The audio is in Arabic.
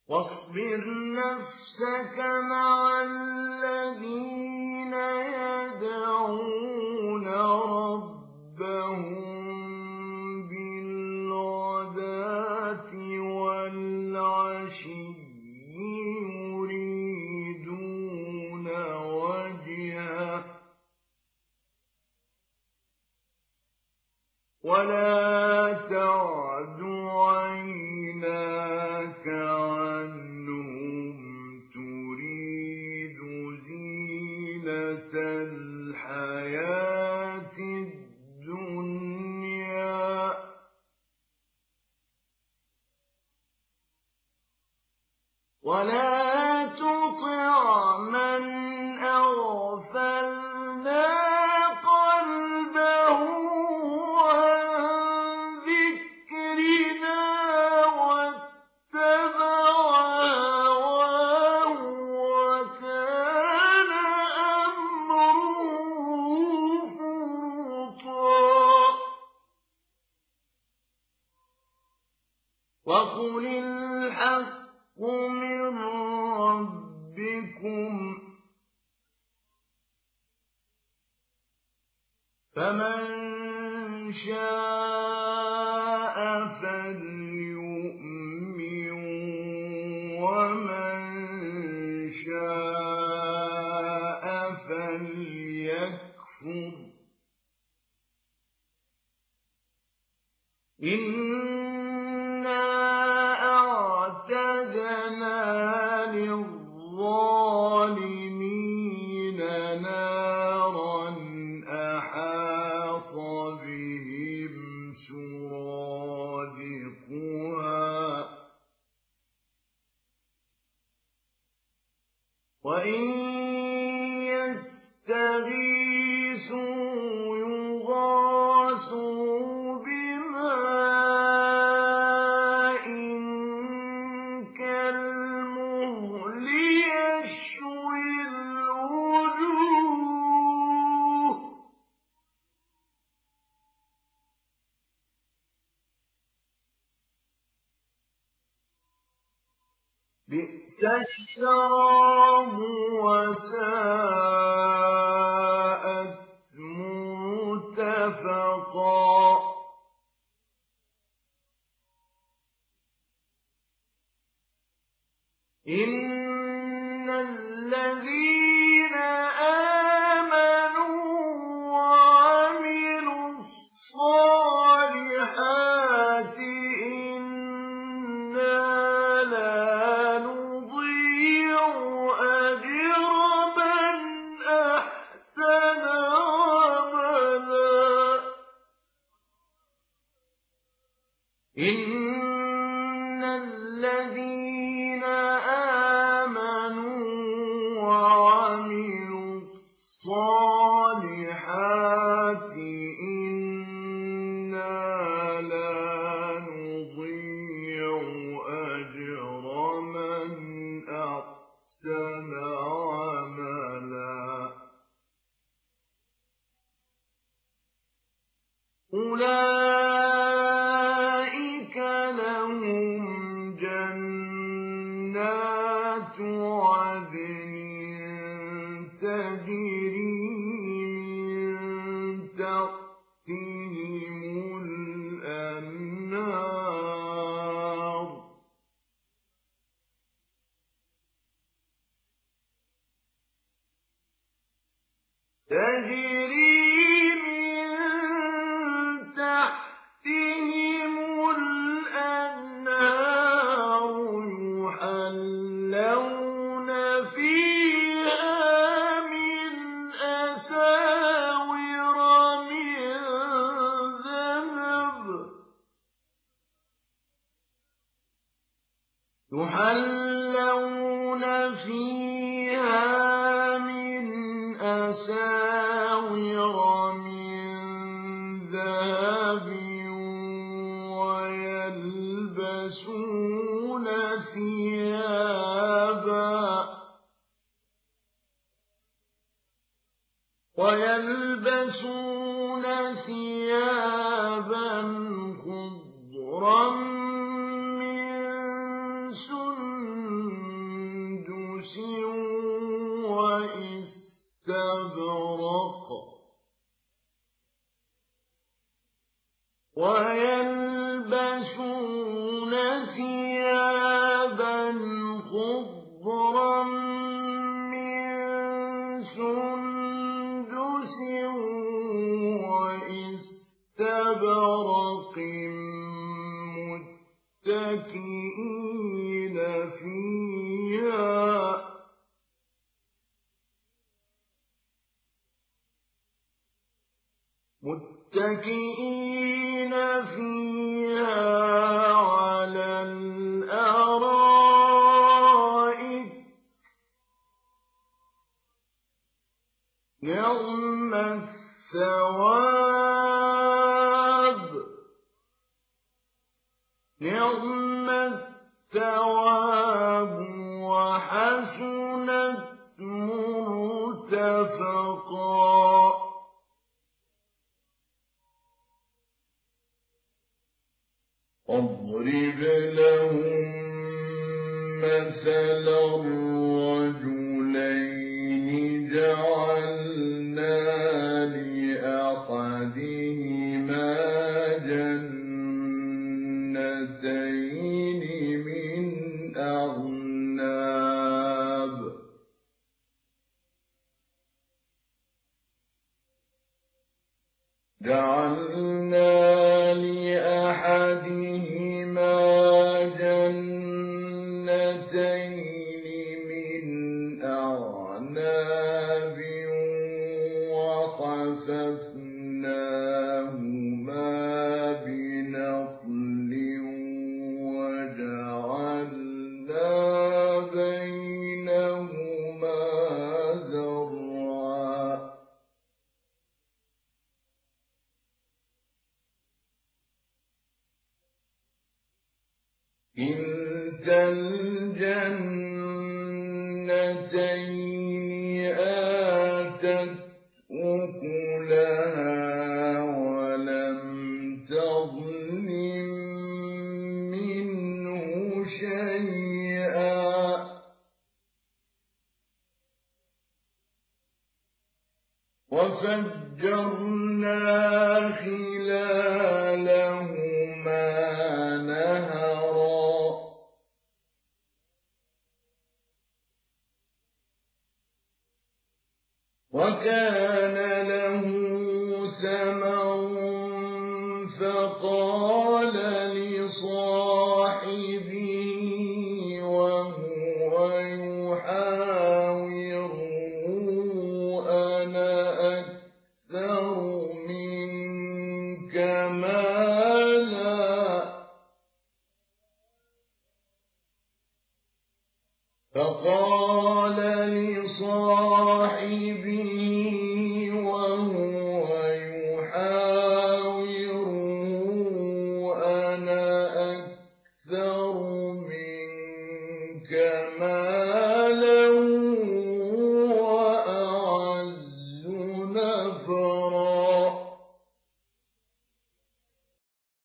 واصبر نفسك مع الذين يدعون ربهم بالغداة والعشي يريدون وجهه ولا تعد عيناك عنهم تريد زينة الحياة الدنيا ولا تطع من أغفلنا قلبه عن ذكرنا واتبع هواه وكان أمره فرطا وقل الحق من ربكم فمن شاء فليؤمن ومن شاء فليكفر إنا أعتدنا للظالمين نارا أحاط بهم سرادقها وإن يستغيثوا يغاثوا بماء كالمهل يشوي الوجوه بئس الشراب وساءت مرتفقا إن الذين آمنوا وعملوا الصالحات إنا لا نضيع أجر من أحسن عملا إن الذين آمنوا وعملوا الصالحات إنا لا نضيع أجر من أحسن عملا أولئك لهم جنات عدن تجري من تحتهم الأنهار يحلون فيها من أساور من ذهب يحلون فيها من أساور من ذهب ويلبسون ثيابا خضرا من سندس يلبسون ثيابا خضرا من سندس وإستبرق متكئين فيها على الأرائك نعم الثواب وحسنت مرتفقا واضرب لهم مثلا الرجلين جعلنا لأحدهما جنتين من أعناب وحففناهما بنخل وجعلنا بينهما زرعا كلتا الجنتين آتت أكلها ولم تظلم منه شيئا وفجرنا خلالهما نهرا وكان له ثمر فقال لصاحبه وهو يحاوره أنا أكثر منك مالا فقال لصاحبه وهو يحاوره أنا أكثر منك مالا